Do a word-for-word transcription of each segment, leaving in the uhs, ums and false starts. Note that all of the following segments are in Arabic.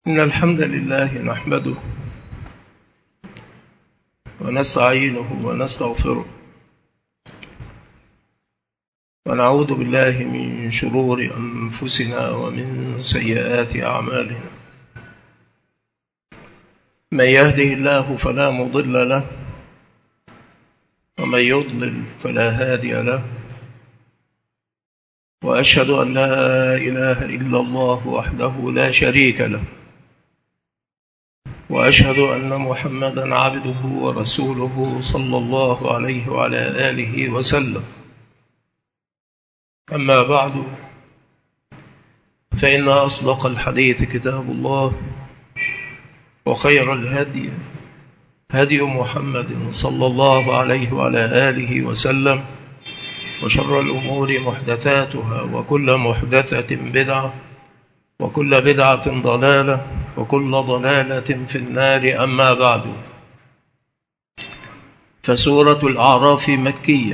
إن الحمد لله نحمده ونستعينه ونستغفره ونعوذ بالله من شرور أنفسنا ومن سيئات أعمالنا. من يهده الله فلا مضل له ومن يضلل فلا هادي له، وأشهد أن لا إله إلا الله وحده لا شريك له، وأشهد أن محمدًا عبده ورسوله صلى الله عليه وعلى آله وسلم. أما بعد، فإن أصدق الحديث كتاب الله، وخير الهدي هدي محمد صلى الله عليه وعلى آله وسلم، وشر الأمور محدثاتها، وكل محدثة بدعة، وكل بدعة ضلالة، وكل ضلالة في النار. أما بعد، فسورة الأعراف مكية،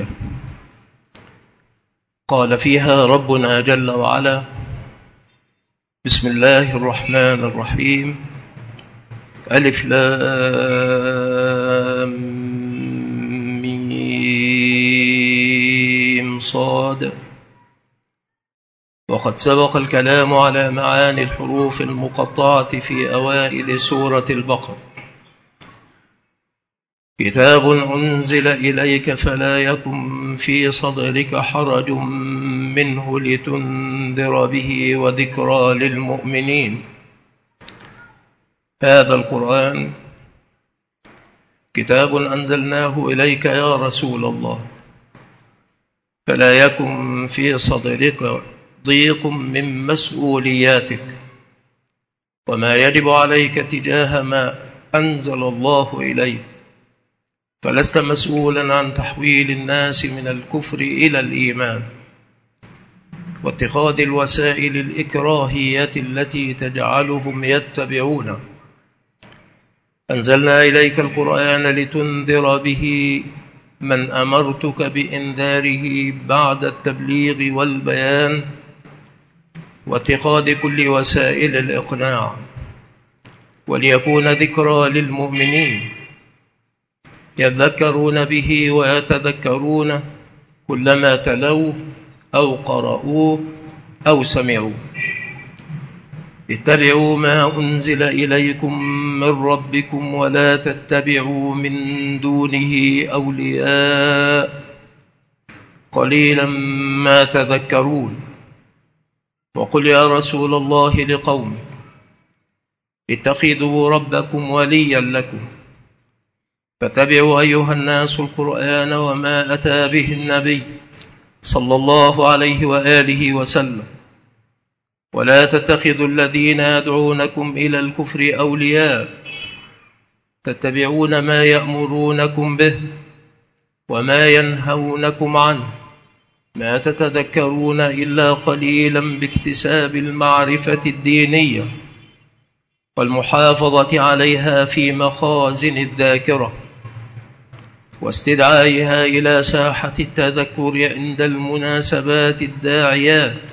قال فيها ربنا جل وعلا: بسم الله الرحمن الرحيم، ألف لام ميم صاد. وقد سبق الكلام على معاني الحروف المقطعة في أوائل سورة البقرة. كتاب أنزل إليك فلا يكن في صدرك حرج منه لتنذر به وذكرى للمؤمنين. هذا القرآن كتاب أنزلناه إليك يا رسول الله، فلا يكن في صدرك ضيق من مسؤولياتك وما يجب عليك تجاه ما أنزل الله إليك، فلست مسؤولا عن تحويل الناس من الكفر إلى الإيمان واتخاذ الوسائل الإكراهية التي تجعلهم يتبعونه. أنزلنا إليك القرآن لتنذر به من أمرتك بإنذاره بعد التبليغ والبيان واتخاذ كل وسائل الإقناع، وليكون ذكرى للمؤمنين يذكرون به ويتذكرون كلما تلوه أو قرأوه أو سمعوه. اتبعوا ما أنزل إليكم من ربكم ولا تتبعوا من دونه أولياء قليلا ما تذكرون. وقل يا رسول الله لقومك اتخذوا ربكم وليا لكم، فاتبعوا أيها الناس القرآن وما أتى به النبي صلى الله عليه وآله وسلم، ولا تتخذوا الذين يدعونكم إلى الكفر أولياء تتبعون ما يأمرونكم به وما ينهونكم عنه، ما تتذكرون إلا قليلا باكتساب المعرفة الدينية والمحافظة عليها في مخازن الذاكرة واستدعائها إلى ساحة التذكر عند المناسبات الداعيات،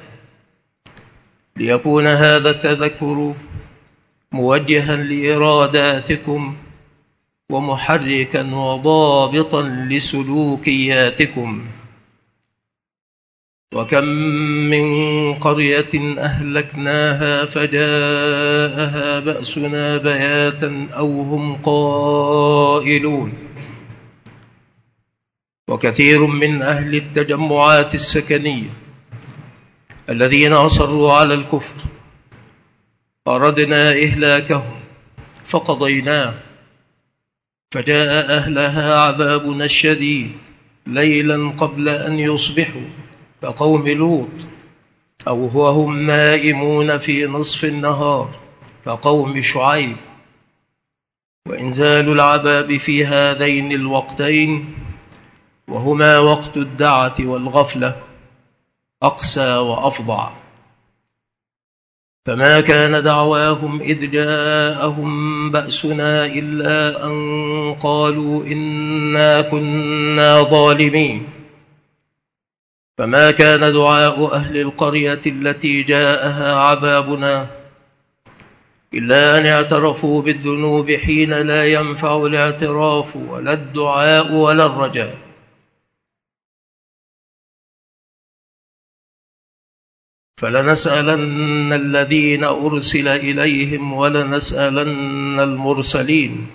ليكون هذا التذكر موجها لإراداتكم ومحركا وضابطا لسلوكياتكم. وكم من قرية أهلكناها فجاءها بأسنا بياتا أو هم قائلون. وكثير من أهل التجمعات السكنية الذين أصروا على الكفر أردنا إهلاكهم فقضيناه، فجاء أهلها عذابنا الشديد ليلا قبل أن يصبحوا كقوم لوط، أو وهم نائمون في نصف النهار كقوم شعيب. وإنزال العذاب في هذين الوقتين وهما وقت الدعة والغفلة أقسى وأفظع. فما كان دعواهم إذ جاءهم بأسنا إلا أن قالوا إنا كنا ظالمين. فما كان دعاء أهل القرية التي جاءها عذابنا إلا أن اعترفوا بالذنوب حين لا ينفع الاعتراف ولا الدعاء ولا الرجاء. فلنسألن الذين أرسل إليهم ولنسألن المرسلين.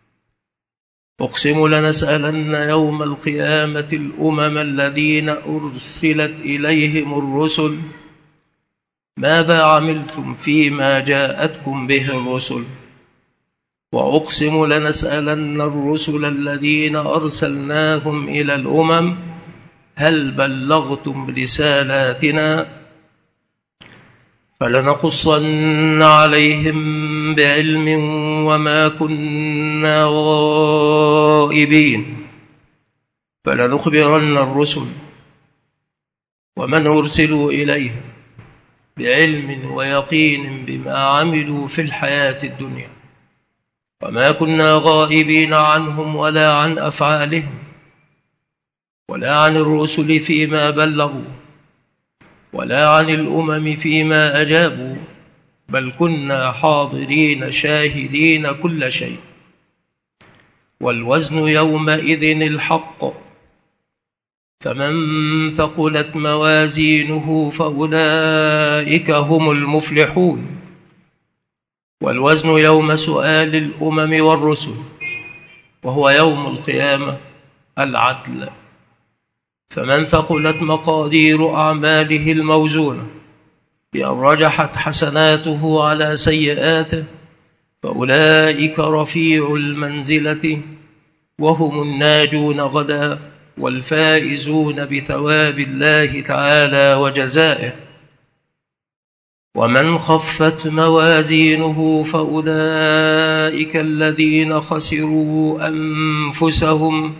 أقسم لنسألن يوم القيامة الأمم الذين أرسلت إليهم الرسل ماذا عملتم فيما جاءتكم به الرسل. وأقسم لنسألن الرسل الذين أرسلناهم إلى الأمم هل بلغتم رسالاتنا. فلنقصن عليهم بعلم وما كنا غائبين. فلنخبرن الرسل ومن أرسلوا إليهم بعلم ويقين بما عملوا في الحياة الدنيا، وما كنا غائبين عنهم ولا عن أفعالهم ولا عن الرسل فيما بلغوا ولا عن الأمم فيما أجابوا، بل كنا حاضرين شاهدين كل شيء. والوزن يومئذ الحق، فمن ثقلت موازينه فأولئك هم المفلحون. والوزن يوم سؤال الأمم والرسل، وهو يوم القيامة، العدل. فمن ثقلت مقادير أعماله الموزونة بأن رجحت حسناته على سيئاته فأولئك رفيع المنزلة وهم الناجون غدا والفائزون بثواب الله تعالى وجزائه. ومن خفت موازينه فأولئك الذين خسروا أنفسهم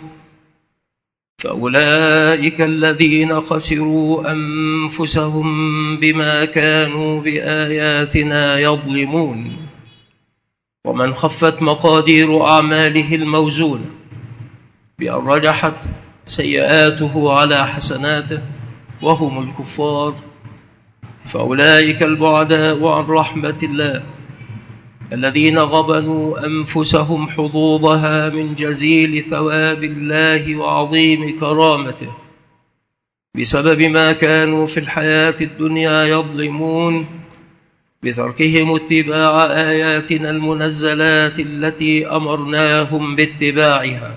فأولئك الذين خسروا أنفسهم بما كانوا بآياتنا يظلمون. ومن خفت مقادير أعماله الموزونة بأن رجحت سيئاته على حسناته وهم الكفار فأولئك البعداء عن رحمة الله الذين غبنوا أنفسهم حظوظها من جزيل ثواب الله وعظيم كرامته بسبب ما كانوا في الحياة الدنيا يظلمون بتركهم اتباع آياتنا المنزلات التي أمرناهم باتباعها.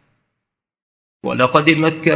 ولقد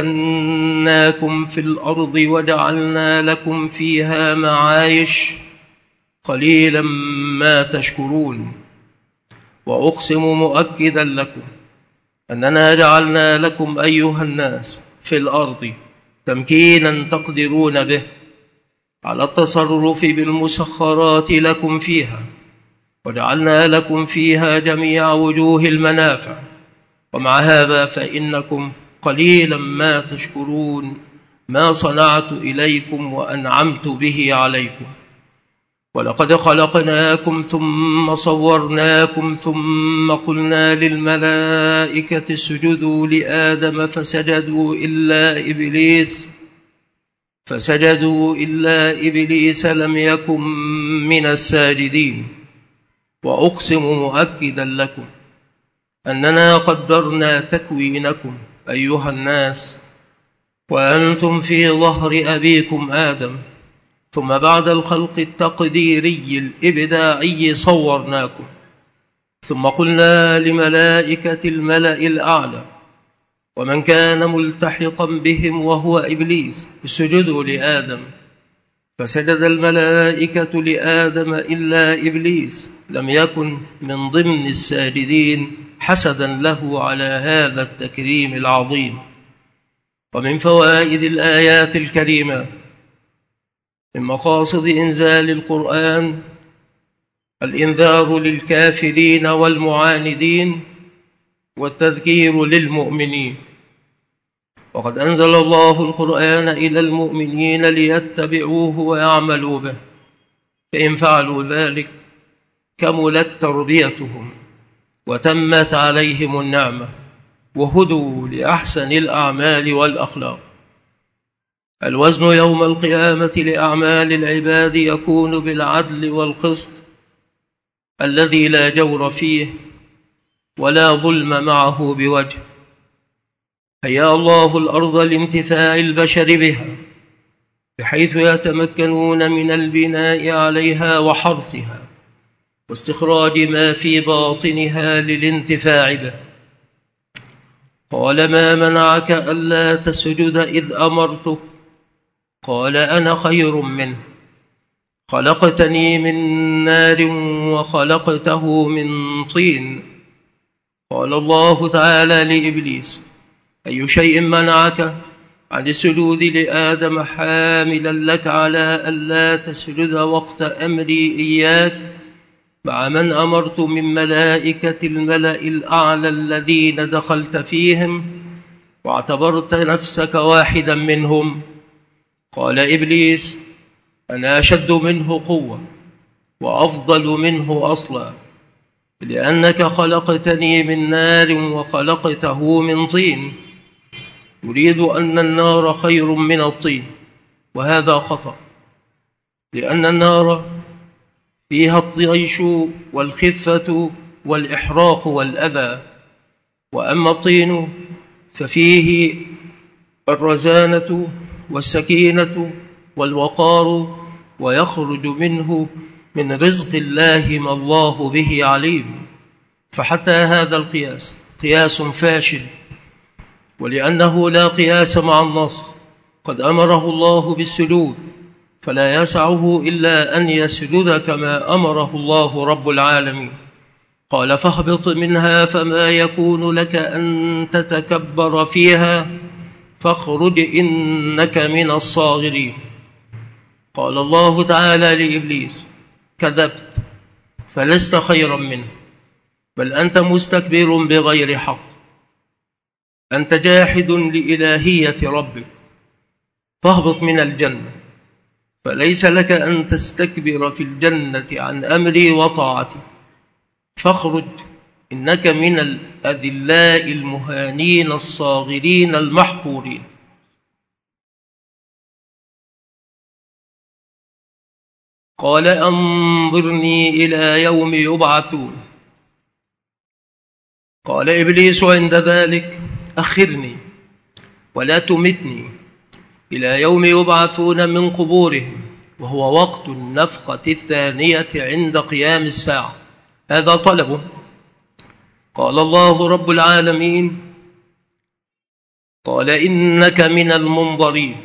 مكناكم في الأرض وجعلنا لكم فيها معايش قليلا ما تشكرون. وأقسم مؤكدا لكم أننا جعلنا لكم أيها الناس في الأرض تمكينا تقدرون به على التصرف بالمسخرات لكم فيها، وجعلنا لكم فيها جميع وجوه المنافع، ومع هذا فإنكم قليلا ما تشكرون ما صنعت إليكم وأنعمت به عليكم. ولقد خلقناكم ثم صورناكم ثم قلنا للملائكة اسجدوا لآدم فسجدوا إلا إبليس فسجدوا إلا إبليس لم يكن من الساجدين. وأقسم مؤكدا لكم أننا قدرنا تكوينكم أيها الناس وأنتم في ظهر أبيكم آدم، ثم بعد الخلق التقديري الإبداعي صورناكم، ثم قلنا لملائكة الملأ الأعلى ومن كان ملتحقا بهم وهو إبليس اسجدوا لآدم فسجد الملائكة لآدم إلا إبليس لم يكن من ضمن الساجدين حسدا له على هذا التكريم العظيم. ومن فوائد الآيات الكريمات من مقاصد إنزال القرآن الإنذار للكافرين والمعاندين والتذكير للمؤمنين. وقد أنزل الله القرآن إلى المؤمنين ليتبعوه ويعملوا به، فإن فعلوا ذلك كملت تربيتهم وتمت عليهم النعمة وهدوا لأحسن الأعمال والأخلاق. الوزن يوم القيامة لأعمال العباد يكون بالعدل والقسط الذي لا جور فيه ولا ظلم معه بوجه. هيأ الله الأرض لانتفاع البشر بها، بحيث يتمكنون من البناء عليها وحرثها واستخراج ما في باطنها للانتفاع به. قال: ما منعك ألا تسجد إذ أمرتك؟ قال: أنا خير منه، خلقتني من نار وخلقته من طين. قال الله تعالى لإبليس: أي شيء منعك عن السجود لآدم، حاملا لك على ألا تسجد وقت أمري إياك مع من أمرت من ملائكة الملأ الأعلى الذين دخلت فيهم واعتبرت نفسك واحدا منهم؟ قال إبليس: أنا أشد منه قوة وأفضل منه أصلا، لأنك خلقتني من نار وخلقته من طين. يريد أن النار خير من الطين، وهذا خطأ، لأن النار فيها الطيش والخفة والإحراق والأذى، وأما الطين ففيه الرزانة والسكينة والوقار، ويخرج منه من رزق الله ما الله به عليم. فحتى هذا القياس قياس فاشل، ولأنه لا قياس مع النص قد أمره الله بالسجود، فلا يسعه إلا أن يسجد كما أمره الله رب العالمين. قال: فاهبط منها فما يكون لك أن تتكبر فيها فاخرج إنك من الصاغرين. قال الله تعالى لإبليس: كذبت، فلست خيرا منه، بل أنت مستكبر بغير حق، أنت جاحد لإلهية ربك، فاهبط من الجنة، فليس لك أن تستكبر في الجنة عن أمري وطاعتي، فاخرج إنك من الأذلاء المهانين الصاغرين المحقورين. قال: أنظرني إلى يوم يبعثون. قال إبليس عند ذلك: أخرني ولا تمتني إلى يوم يبعثون من قبورهم، وهو وقت النفخة الثانية عند قيام الساعة. هذا طلبه. قال الله رب العالمين: قال: إنك من المنظرين.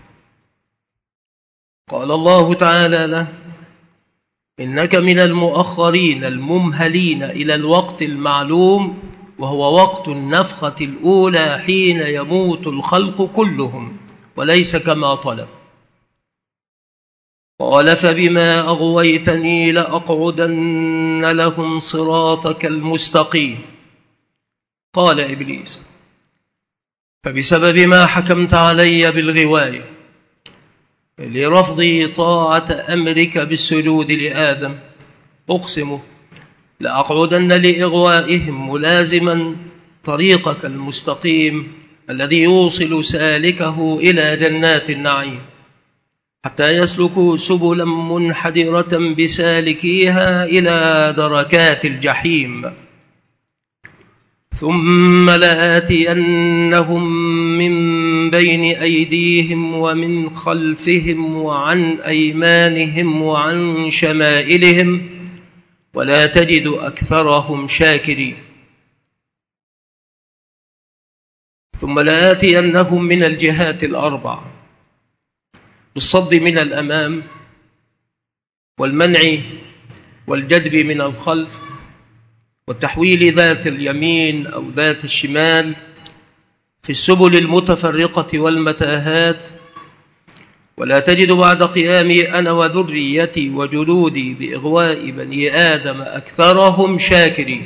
قال الله تعالى له: إنك من المؤخرين الممهلين إلى الوقت المعلوم، وهو وقت النفخة الأولى حين يموت الخلق كلهم، وليس كما طلب. قال: فبما أغويتني لأقعدن لهم صراطك المستقيم. قال إبليس: فبسبب ما حكمت علي بالغواية لرفض طاعة أمرك بالسجود لآدم، أقسم لأقعدن لإغوائهم ملازما طريقك المستقيم الذي يوصل سالكه إلى جنات النعيم، حتى يسلكوا سبلا منحدرة بسالكيها إلى دركات الجحيم. ثم لآتينهم من بين أيديهم ومن خلفهم وعن أيمانهم وعن شمائلهم، ولا تجد أكثرهم شاكرين. ثم لآتينهم من الجهات الأربع، بالصد من الأمام والمنع والجدب من الخلف والتحويل ذات اليمين أو ذات الشمال في السبل المتفرقة والمتاهات. ولا تجد بعد قيامي أنا وذريتي وجلودي بإغواء بني آدم أكثرهم شاكرين،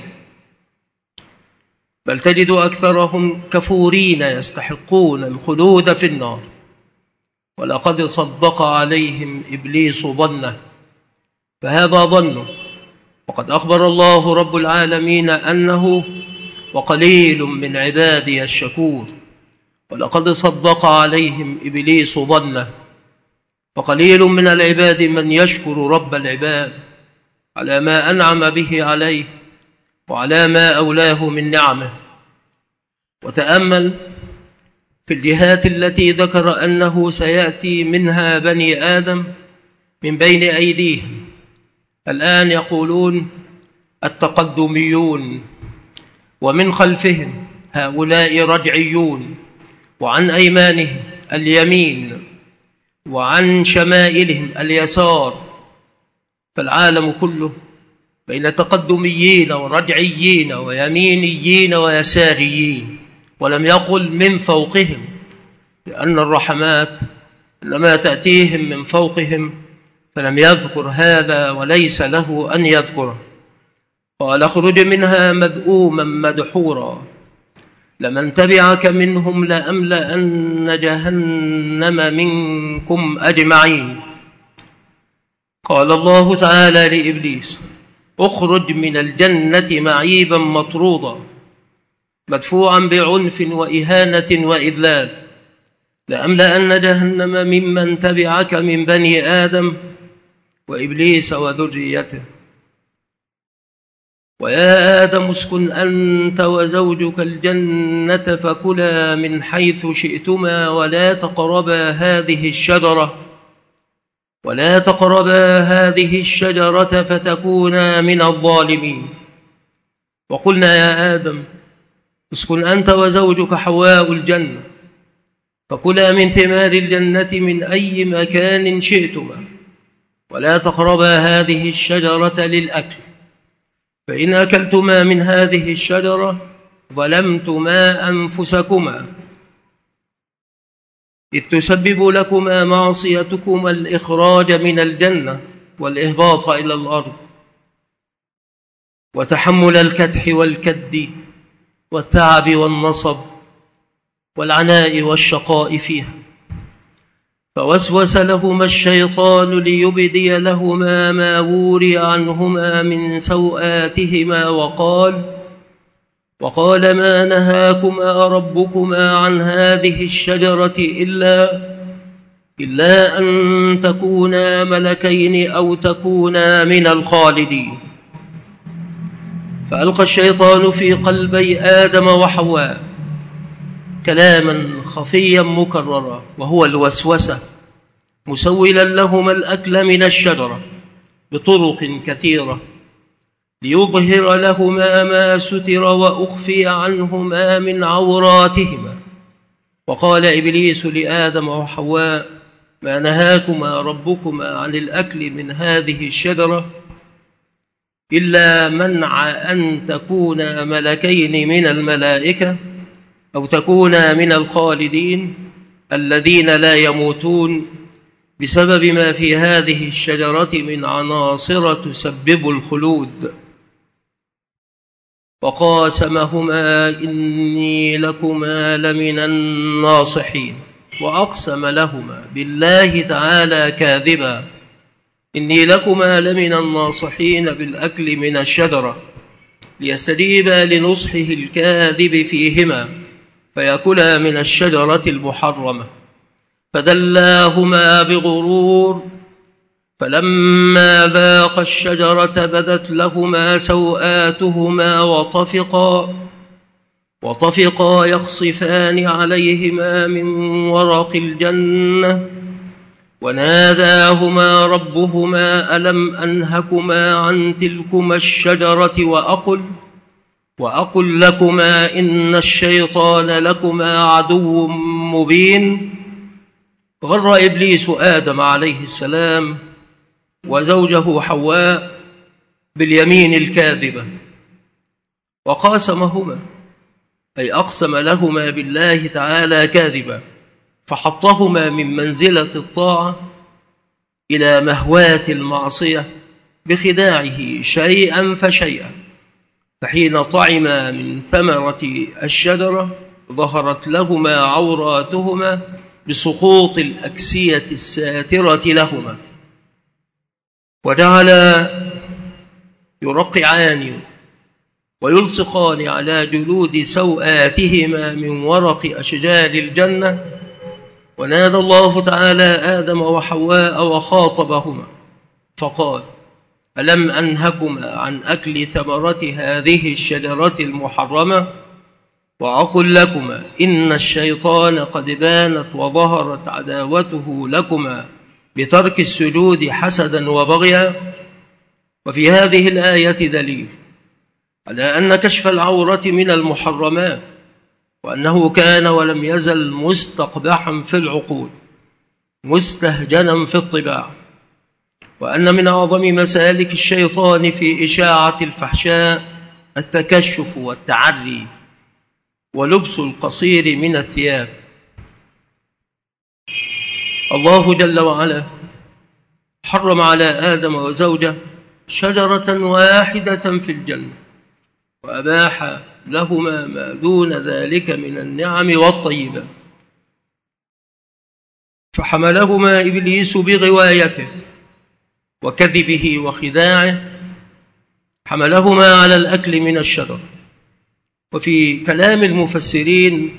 بل تجد أكثرهم كفورين يستحقون الخلود في النار. ولقد صدق عليهم إبليس ظنه، فهذا ظنه، وقد أخبر الله رب العالمين أنه وقليل من عبادي الشكور. ولقد صدق عليهم إبليس ظنه، وقليل من العباد من يشكر رب العباد. على ما أنعم به عليه وعلى ما أولاه من نعمه. وتأمل في الجهات التي ذكر أنه سيأتي منها بني آدم من بين أيديهم. الآن يقولون التقدميون، ومن خلفهم هؤلاء رجعيون، وعن أيمانهم اليمين، وعن شمائلهم اليسار. فالعالم كله بين تقدميين ورجعيين ويمينيين ويساريين، ولم يقل من فوقهم، لأن الرحمات إنما تأتيهم من فوقهم، فلم يذكر هذا وليس له أن يذكره. قال اخرج منها مذءوما مدحورا لمن تبعك منهم لأملأن جهنم منكم أجمعين. قال الله تعالى لإبليس اخرج من الجنة معيبا مطرودا مدفوعا بعنف وإهانة وإذلال، لأملأن جهنم ممن تبعك من بني آدم وإبليس وذريته. ويا آدم اسكن أنت وزوجك الجنة فكلا من حيث شئتما ولا تقربا هذه الشجرة ولا تقربا هذه الشجرة فتكونا من الظالمين. وقلنا يا آدم اسكن أنت وزوجك حواء الجنة فكلا من ثمار الجنة من أي مكان شئتما ولا تقربا هذه الشجرة للأكل، فإن أكلتما من هذه الشجرة ظلمتما أنفسكما إذ تسبب لكما معصيتكما الإخراج من الجنة والإهباط إلى الأرض وتحمل الكدح والكد والتعب والنصب والعناء والشقاء فيها. فوسوس لهما الشيطان ليبدي لهما ما وري عنهما من سوآتهما وقال وقال ما نهاكما ربكما عن هذه الشجرة إلا إلا أن تكونا ملكين أو تكونا من الخالدين. فألقى الشيطان في قلبي آدم وحواء كلاما خفيا مكررا وهو الوسوسة، مسولا لهما الأكل من الشجرة بطرق كثيرة ليظهر لهما ما ستر وأخفي عنهما من عوراتهما. وقال إبليس لآدم وحواء ما نهاكما ربكما عن الأكل من هذه الشجرة إلا منع أن تكونا ملكين من الملائكة أو تكونا من الخالدين الذين لا يموتون بسبب ما في هذه الشجرة من عناصر تسبب الخلود. وقاسمهما إني لكما لمن الناصحين، وأقسم لهما بالله تعالى كاذبا إني لكما لمن الناصحين بالأكل من الشجرة ليستجيبا لنصحه الكاذب فيهما فيأكلا من الشجرة المحرمة. فدلاهما بغرور فلما ذاقا الشجرة بدت لهما سوآتهما وطفقا وطفقا يخصفان عليهما من ورق الجنة وناداهما ربهما ألم أنهكما عن تلكما الشجرة وأقل وأقل لكما إن الشيطان لكما عدو مبين. غر إبليس آدم عليه السلام وزوجه حواء باليمين الكاذبة وقاسمهما أي أقسم لهما بالله تعالى كاذبا، فحطهما من منزلة الطاعة إلى مهوات المعصية بخداعه شيئا فشيئا. فحين طعما من ثمرة الشجرة ظهرت لهما عوراتهما بسقوط الأكسية الساترة لهما، وجعل يرقعان ويلصقان على جلود سوآتهما من ورق أشجار الجنة. ونادى الله تعالى آدم وحواء وخاطبهما فقال ألم أنهكما عن أكل ثمرة هذه الشجرة المحرمة وأقل لكما إن الشيطان قد بانت وظهرت عداوته لكما بترك السجود حسدا وبغيا. وفي هذه الآية دليل على أن كشف العورة من المحرمات، وأنه كان ولم يزل مستقبحا في العقول مستهجنا في الطباع، وأن من أعظم مسالك الشيطان في إشاعة الفحشاء التكشف والتعري ولبس القصير من الثياب. الله جل وعلا حرم على آدم وزوجه شجرة واحدة في الجنة، وأباح لهما ما دون ذلك من النعم والطيبات، فحملهما إبليس بغوايته وكذبه وخداعه، حملهما على الأكل من الشجر. وفي كلام المفسرين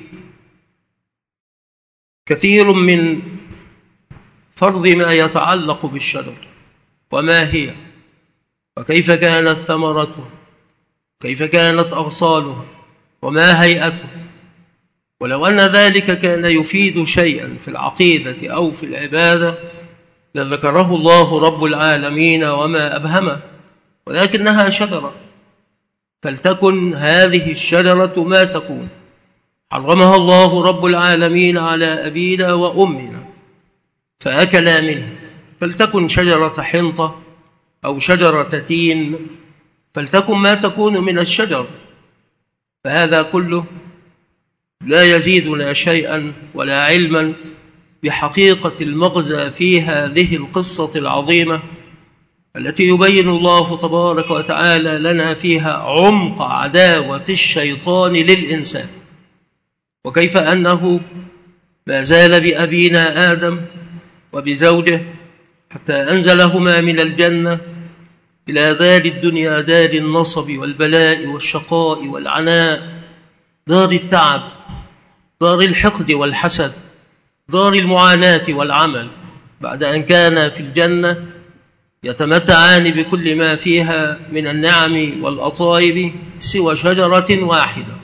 كثير من فرض ما يتعلق بالشجر، وما هي، وكيف كانت ثمرتها، كيف كانت أغصانها، وما هيئتها. ولو أن ذلك كان يفيد شيئا في العقيدة أو في العبادة لذكره الله رب العالمين وما أبهمه، ولكنها شجرة، فلتكن هذه الشجرة ما تكون. حرمها الله رب العالمين على أبينا وأمنا فأكلا منها، فلتكن شجرة حنطة أو شجرة تين، فلتكن ما تكون من الشجر. فهذا كله لا يزيدنا شيئا ولا علما بحقيقة المغزى في هذه القصة العظيمة التي يبين الله تبارك وتعالى لنا فيها عمق عداوة الشيطان للإنسان، وكيف أنه ما زال بأبينا آدم وبزوجه حتى أنزلهما من الجنة إلى دار الدنيا، دار النصب والبلاء والشقاء والعناء، دار التعب، دار الحقد والحسد، دار المعاناة والعمل، بعد أن كان في الجنة يتمتعان بكل ما فيها من النعم والأطايب سوى شجرة واحدة.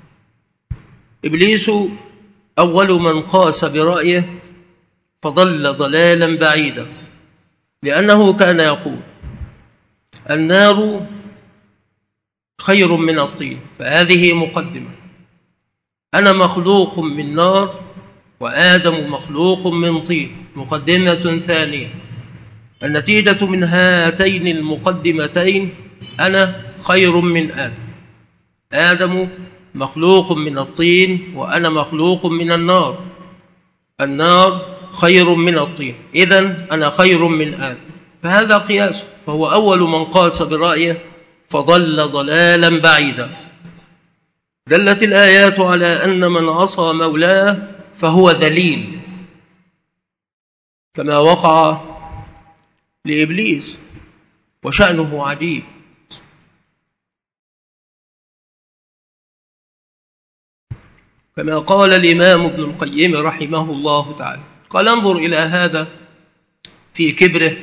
إبليس أول من قاس برأيه فضل ضلالا بعيدا، لأنه كان يقول النار خير من الطين، فهذه مقدمة، أنا مخلوق من نار وآدم مخلوق من طين. مقدمة ثانية، النتيجة من هاتين المقدمتين أنا خير من آدم، آدم مخلوق من الطين وأنا مخلوق من النار، النار خير من الطين، إذن أنا خير من آدم. فهذا قياس، فهو أول من قاس برأيه فضل ضلالا بعيدا. دلت الآيات على أن من عصى مولاه فهو ذليل، كما وقع لإبليس، وشأنه عجيب. كما قال الإمام ابن القيم رحمه الله تعالى، قال انظر إلى هذا في كبره،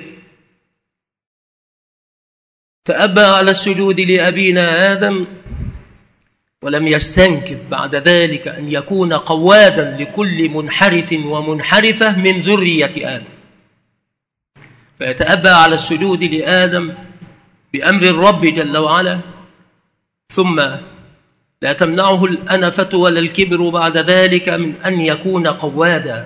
تأبى على السجود لأبينا آدم ولم يستنكف بعد ذلك أن يكون قوادا لكل منحرف ومنحرفة من ذرية آدم، فيتأبى على السجود لآدم بأمر الرب جل وعلا، ثم لا تمنعه الأنفة ولا الكبر بعد ذلك من أن يكون قوادا.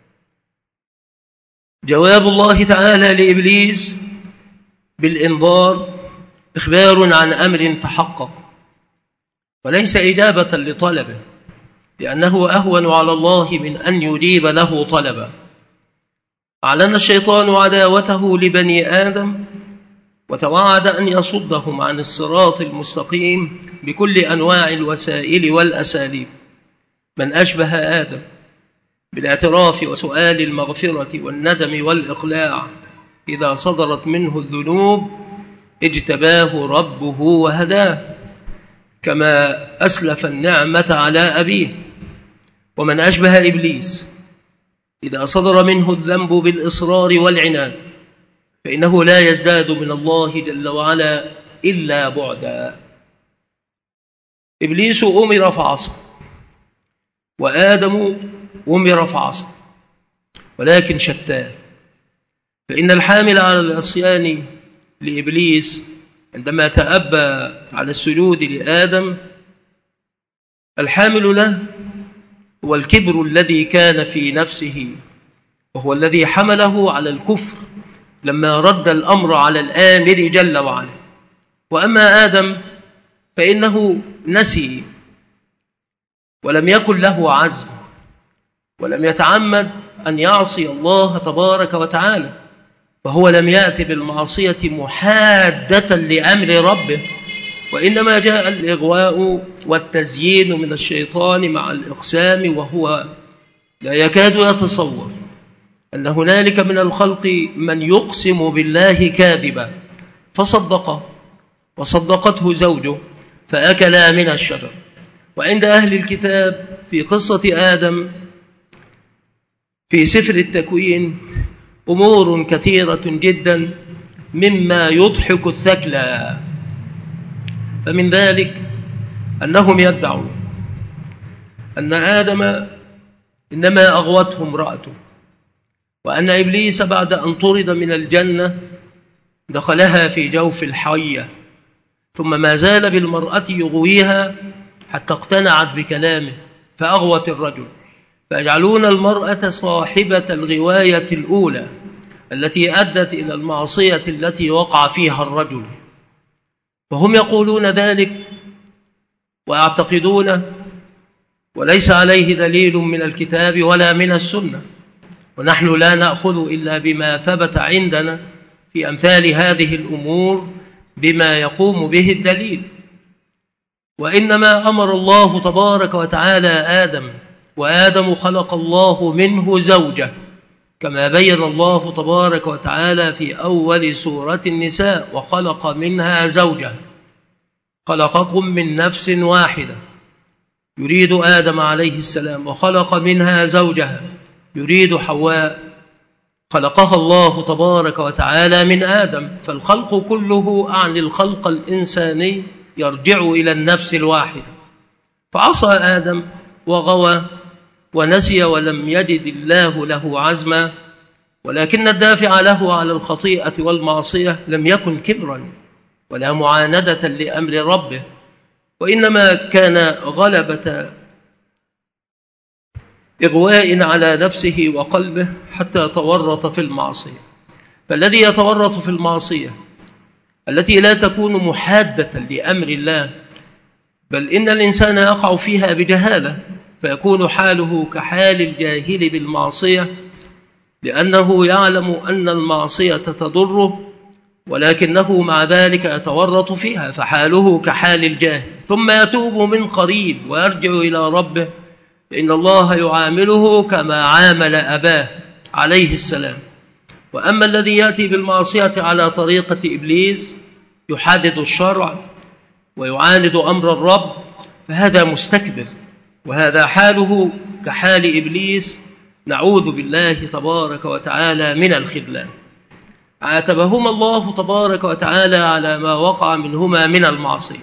جواب الله تعالى لإبليس بالإنذار إخبار عن أمر تحقق، وليس إجابة لطلبه، لأنه أهون على الله من أن يجيب له طلبا. أعلن الشيطان عداوته لبني آدم وتوعد أن يصدهم عن الصراط المستقيم بكل أنواع الوسائل والأساليب. من أشبه آدم بالاعتراف وسؤال المغفرة والندم والإقلاع إذا صدرت منه الذنوب اجتباه ربه وهداه، كما أسلف النعمة على أبيه. ومن أشبه إبليس إذا صدر منه الذنب بالإصرار والعناد فإنه لا يزداد من الله جل وعلا إلا بعدا. إبليس أمر فعصى، وآدم أمر فعصى، ولكن شتان. فإن الحامل على العصيان لإبليس عندما تأبى على السجود لآدم، الحامل له هو الكبر الذي كان في نفسه، وهو الذي حمله على الكفر لما رد الأمر على الآمر جل وعلا. وأما آدم فإنه نسي ولم يكن له عزم، ولم يتعمد أن يعصي الله تبارك وتعالى، فهو لم يأت بالمعصية محادة لأمر ربه، وإنما جاء الإغواء والتزيين من الشيطان مع الإقسام، وهو لا يكاد يتصور أن هنالك من الخلق من يقسم بالله كاذبا فصدقه، وصدقته زوجه فأكلا من الشجر. وعند أهل الكتاب في قصة آدم في سفر التكوين أمور كثيرة جدا مما يضحك الثكلى، فمن ذلك أنهم يدعون أن آدم إنما أغوته امرأته، وأن إبليس بعد أن طرد من الجنة دخلها في جوف الحية، ثم ما زال بالمرأة يغويها حتى اقتنعت بكلامه فأغوت الرجل، فيجعلون المرأة صاحبة الغواية الأولى التي أدت إلى المعصية التي وقع فيها الرجل. فهم يقولون ذلك ويعتقدون، وليس عليه دليل من الكتاب ولا من السنة، ونحن لا نأخذ إلا بما ثبت عندنا في أمثال هذه الأمور بما يقوم به الدليل. وإنما أمر الله تبارك وتعالى آدم، وآدم خلق الله منه زوجة، كما بين الله تبارك وتعالى في أول سورة النساء: وخلق منها زوجها. خلقكم من نفس واحدة يريد آدم عليه السلام، وخلق منها زوجها يريد حواء، خلقها الله تبارك وتعالى من آدم. فالخلق كله أعني الخلق الإنساني يرجع إلى النفس الواحدة. فعصى آدم وغوى ونسي ولم يجد الله له عزما، ولكن الدافع له على الخطيئة والمعصية لم يكن كبرا ولا معاندة لأمر ربه، وإنما كان غلبة إغواء على نفسه وقلبه حتى تورط في المعصية. فالذي يتورط في المعصية التي لا تكون محادة لأمر الله، بل إن الإنسان يقع فيها بجهالة، فيكون حاله كحال الجاهل بالمعصية، لأنه يعلم أن المعصية تضره، ولكنه مع ذلك يتورط فيها، فحاله كحال الجاهل. ثم يتوب من قريب ويرجع إلى ربه، إن الله يعامله كما عامل أباه عليه السلام. وأما الذي يأتي بالمعصية على طريقة إبليس يحادد الشرع ويعاند أمر الرب، فهذا مستكبر، وهذا حاله كحال إبليس، نعوذ بالله تبارك وتعالى من الخذلان. عاتبهما الله تبارك وتعالى على ما وقع منهما من المعصية.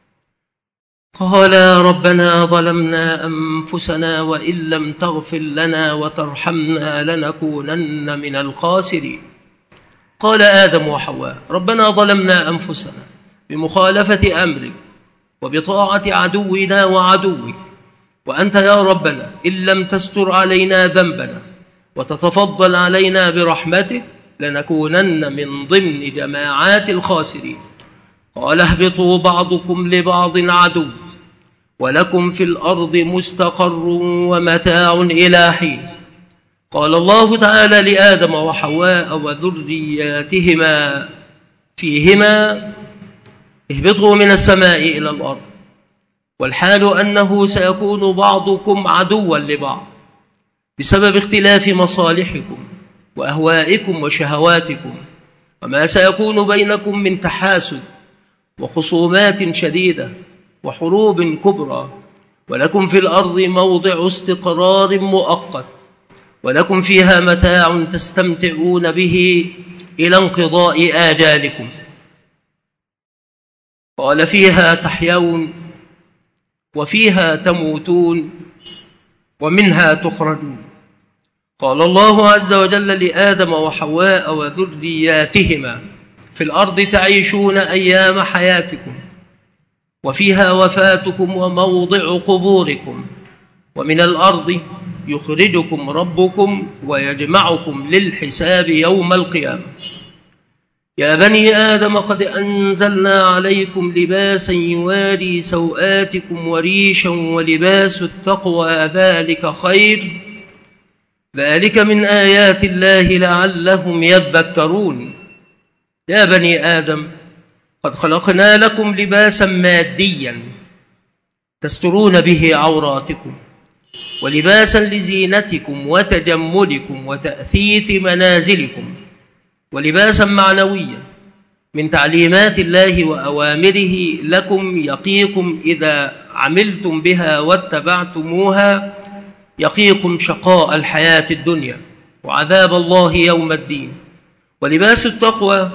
قال: ربنا ظلمنا أنفسنا وإن لم تغفر لنا وترحمنا لنكونن من الخاسرين. قال آدم وحواء: ربنا ظلمنا أنفسنا بمخالفة أمرك وبطاعة عدونا وعدوك، وأنت يا ربنا إن لم تستر علينا ذنبنا وتتفضل علينا برحمتك لنكونن من ضمن جماعات الخاسرين. قال: اهبطوا بعضكم لبعض عدو ولكم في الأرض مستقر ومتاع إلى حين. قال الله تعالى لآدم وحواء وذرياتهما فيهما: اهبطوا من السماء إلى الأرض، والحال أنه سيكون بعضكم عدوا لبعض بسبب اختلاف مصالحكم وأهوائكم وشهواتكم، وما سيكون بينكم من تحاسد وخصومات شديدة وحروب كبرى، ولكم في الأرض موضع استقرار مؤقت، ولكم فيها متاع تستمتعون به إلى انقضاء آجالكم. قال فيها تحيون وفيها تموتون ومنها تخرجون. قال الله عز وجل لآدم وحواء وذرياتهما في الأرض تعيشون أيام حياتكم وفيها وفاتكم وموضع قبوركم، ومن الأرض يخرجكم ربكم ويجمعكم للحساب يوم القيامة. يا بني آدم قد أنزلنا عليكم لباسا يواري سوآتكم وريشا ولباس التقوى ذلك خير، ذلك من آيات الله لعلهم يذكرون. يا بني آدم قد خلقنا لكم لباسا ماديا تسترون به عوراتكم، ولباسا لزينتكم وتجملكم وتأثيث منازلكم، ولباسا معنويا من تعليمات الله وأوامره لكم يقيكم إذا عملتم بها واتبعتموها، يقيكم شقاء الحياة الدنيا وعذاب الله يوم الدين. ولباس التقوى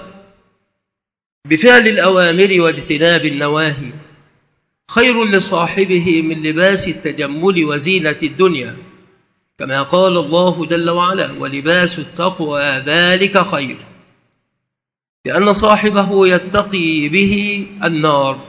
بفعل الأوامر واجتناب النواهي خير لصاحبه من لباس التجمل وزينة الدنيا، كما قال الله جل وعلا: ولباس التقوى ذلك خير، لأن صاحبه يتقي به النار.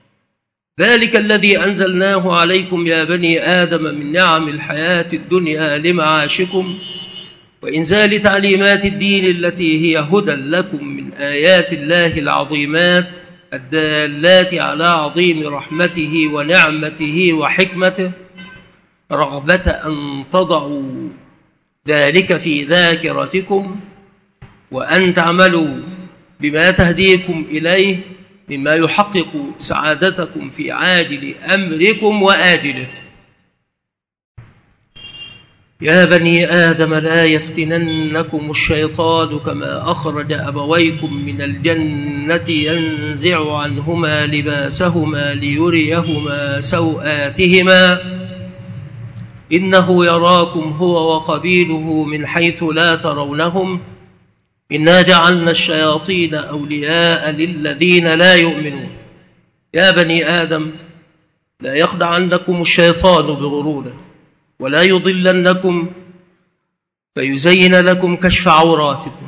ذلك الذي أنزلناه عليكم يا بني آدم من نعم الحياة الدنيا لمعاشكم وإنزال تعليمات الدين التي هي هدى لكم من آيات الله العظيمات الدالات على عظيم رحمته ونعمته وحكمته، رغبة أن تضعوا ذلك في ذاكرتكم وأن تعملوا بما تهديكم إليه مما يحقق سعادتكم في عاجل أمركم وآجله. يا بني آدم لا يفتننكم الشيطان كما أخرج أبويكم من الجنة ينزع عنهما لباسهما ليريهما سوآتهما إنه يراكم هو وقبيله من حيث لا ترونهم إنا جعلنا الشياطين أولياء للذين لا يؤمنون. يا بني آدم لا يخدعنكم الشيطان بغروره ولا يضلنكم فيزين لكم كشف عوراتكم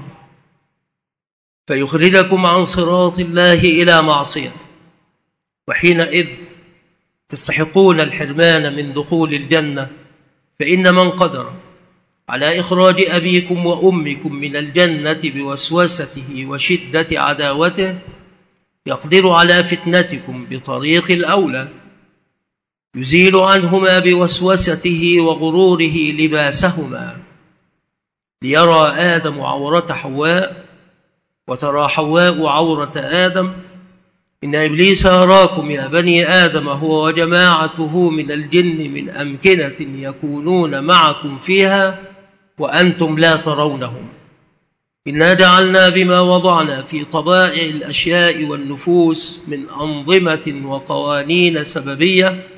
فيخرجكم عن صراط الله إلى معصيته، وحينئذ تستحقون الحرمان من دخول الجنة. فإن من قدر على إخراج أبيكم وأمكم من الجنة بوسوسته وشدة عداوته يقدر على فتنتكم بطريق الأولى، يزيل عنهما بوسوسته وغروره لباسهما، ليرى آدم عورة حواء وترى حواء عورة آدم. إن إبليس يراكم يا بني آدم هو وجماعته من الجن من أمكنة يكونون معكم فيها وأنتم لا ترونهم. إنا جعلنا بما وضعنا في طبائع الأشياء والنفوس من أنظمة وقوانين سببية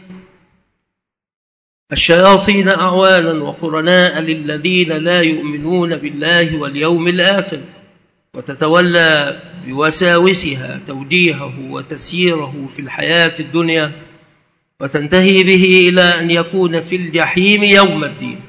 الشياطين أعوانا وقرناء للذين لا يؤمنون بالله واليوم الآخر، وتتولى بوساوسها توجيهه وتسييره في الحياة الدنيا، وتنتهي به إلى أن يكون في الجحيم يوم الدين.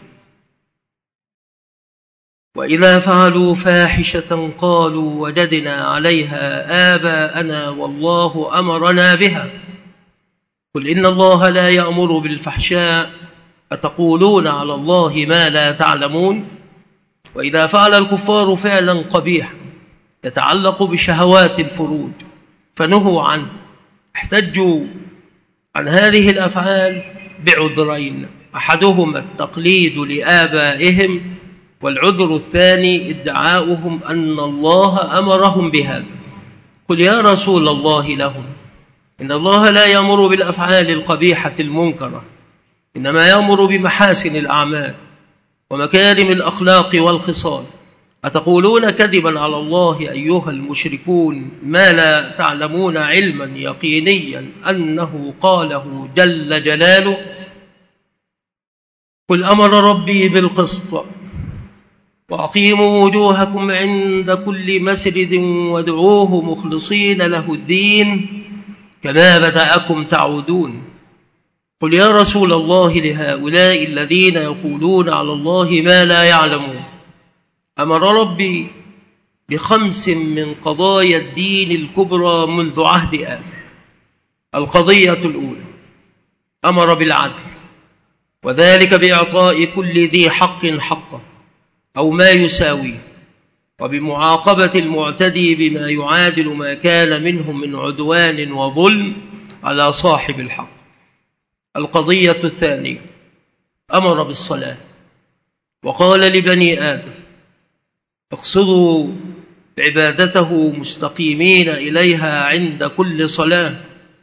وإذا فعلوا فاحشة قالوا وجدنا عليها آباءنا والله أمرنا بها قل إن الله لا يأمر بالفحشاء أتقولون على الله ما لا تعلمون. وإذا فعل الكفار فعلا قبيحا يتعلق بشهوات الفروج فنهوا عنه احتجوا عن هذه الأفعال بعذرين: أحدهما التقليد لآبائهم، والعذر الثاني ادعاؤهم أن الله أمرهم بهذا. قل يا رسول الله لهم إن الله لا يأمر بالأفعال القبيحة المنكرة، إنما يأمر بمحاسن الأعمال ومكارم الأخلاق والخصال. أتقولون كذبا على الله أيها المشركون ما لا تعلمون علما يقينيا أنه قاله جل جلاله. قل أمر ربي بالقسط وأقيموا وجوهكم عند كل مسجد وادعوه مخلصين له الدين كما بدأكم تعودون. قل يا رسول الله لهؤلاء الذين يقولون على الله ما لا يعلمون: أمر ربي بخمس من قضايا الدين الكبرى منذ عهد آدم. القضية الأولى: أمر بالعدل، وذلك بإعطاء كل ذي حق حقه أو ما يساويه، وبمعاقبة المعتدي بما يعادل ما كان منه من عدوان وظلم على صاحب الحق. القضية الثانية: أمر بالصلاة، وقال لبني آدم: اقصدوا عبادته مستقيمين إليها عند كل صلاة،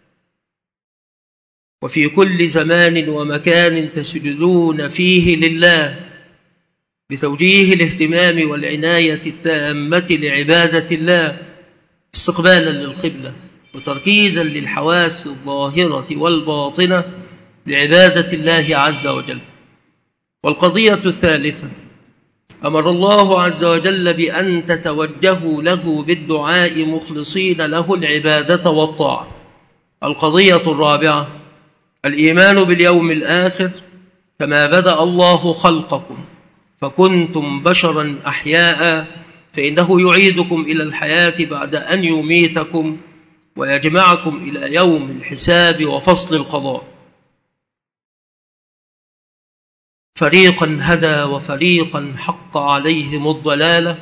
وفي كل زمان ومكان تسجدون فيه لله، بتوجيه الاهتمام والعناية التامة لعبادة الله، استقبالا للقبلة وتركيزا للحواس الظاهرة والباطنة لعبادة الله عز وجل. والقضية الثالثة: أمر الله عز وجل بأن تتوجهوا له بالدعاء مخلصين له العبادة والطاعة. القضية الرابعة: الإيمان باليوم الآخر، كما بدأ الله خلقكم فكنتم بشرا أحياء فإنه يعيدكم إلى الحياة بعد أن يميتكم ويجمعكم إلى يوم الحساب وفصل القضاء. فريقا هدى وفريقا حق عليهم الضلالة،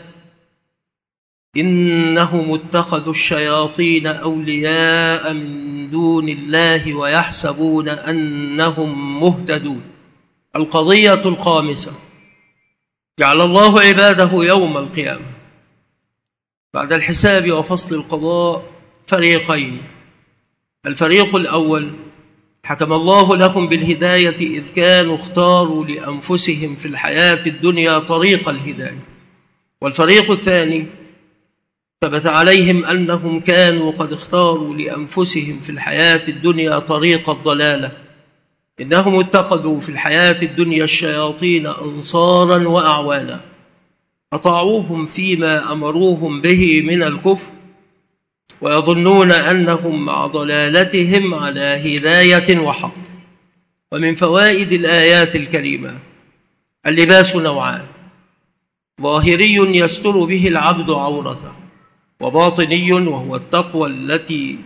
إنهم اتخذوا الشياطين أولياء من دون الله ويحسبون أنهم مهتدون. القضية الخامسة: جعل الله عباده يوم القيامة بعد الحساب وفصل القضاء فريقين. الفريق الأول: حكم الله لهم بالهداية إذ كانوا اختاروا لأنفسهم في الحياة الدنيا طريق الهداية. والفريق الثاني: ثبت عليهم أنهم كانوا قد اختاروا لأنفسهم في الحياة الدنيا طريق الضلالة، إنهم اتخذوا في الحياة الدنيا الشياطين أنصارا وأعوانا، أطاعوهم فيما أمروهم به من الكفر، ويظنون أنهم مع ضلالتهم على هداية وحق. ومن فوائد الآيات الكريمة: اللباس نوعان: ظاهري يستر به العبد عورته، وباطني وهو التقوى التي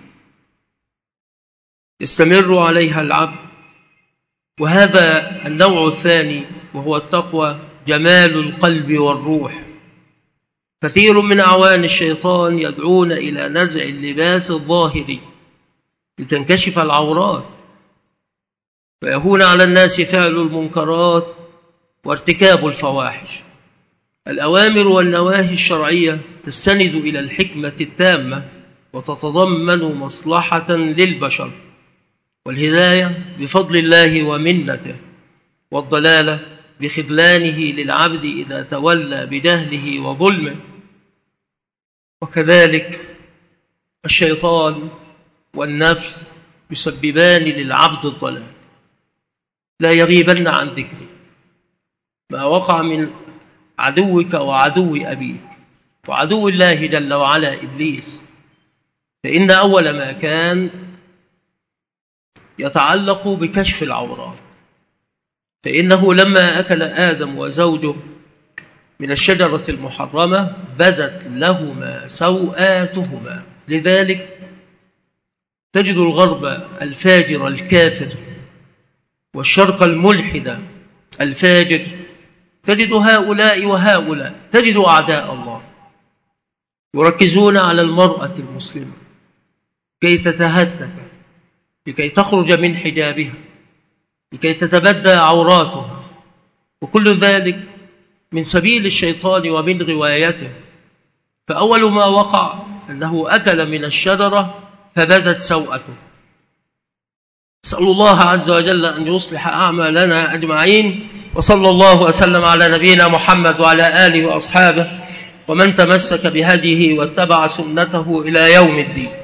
يستمر عليها العبد. وهذا النوع الثاني وهو التقوى جمال القلب والروح. كثير من أعوان الشيطان يدعون إلى نزع اللباس الظاهري لتنكشف العورات، فيهون على الناس فعل المنكرات وارتكاب الفواحش. الأوامر والنواهي الشرعية تستند إلى الحكمة التامة وتتضمن مصلحة للبشر، والهداية بفضل الله ومنته، والضلالة بخذلانه للعبد إذا تولى بجهله وظلمه. وكذلك الشيطان والنفس يسببان للعبد الضلال. لا يغيبن عن ذكري ما وقع من عدوك وعدو أبيك وعدو الله جل وعلا إبليس، فإن أول ما كان يتعلق بكشف العورات، فإنه لما أكل آدم وزوجه من الشجرة المحرمة بدت لهما سوآتهما. لذلك تجد الغرب الفاجر الكافر والشرق الملحد الفاجر، تجد هؤلاء وهؤلاء، تجد أعداء الله يركزون على المرأة المسلمة كي تتهتك، لكي تخرج من حجابها، لكي تتبدى عوراتها، وكل ذلك من سبيل الشيطان ومن غوايته. فأول ما وقع أنه أكل من الشجرة فبدت سوءته. أسأل الله عز وجل أن يصلح أعمالنا أجمعين، وصلى الله وسلم على نبينا محمد وعلى آله وأصحابه ومن تمسك بهديه واتبع سنته إلى يوم الدين.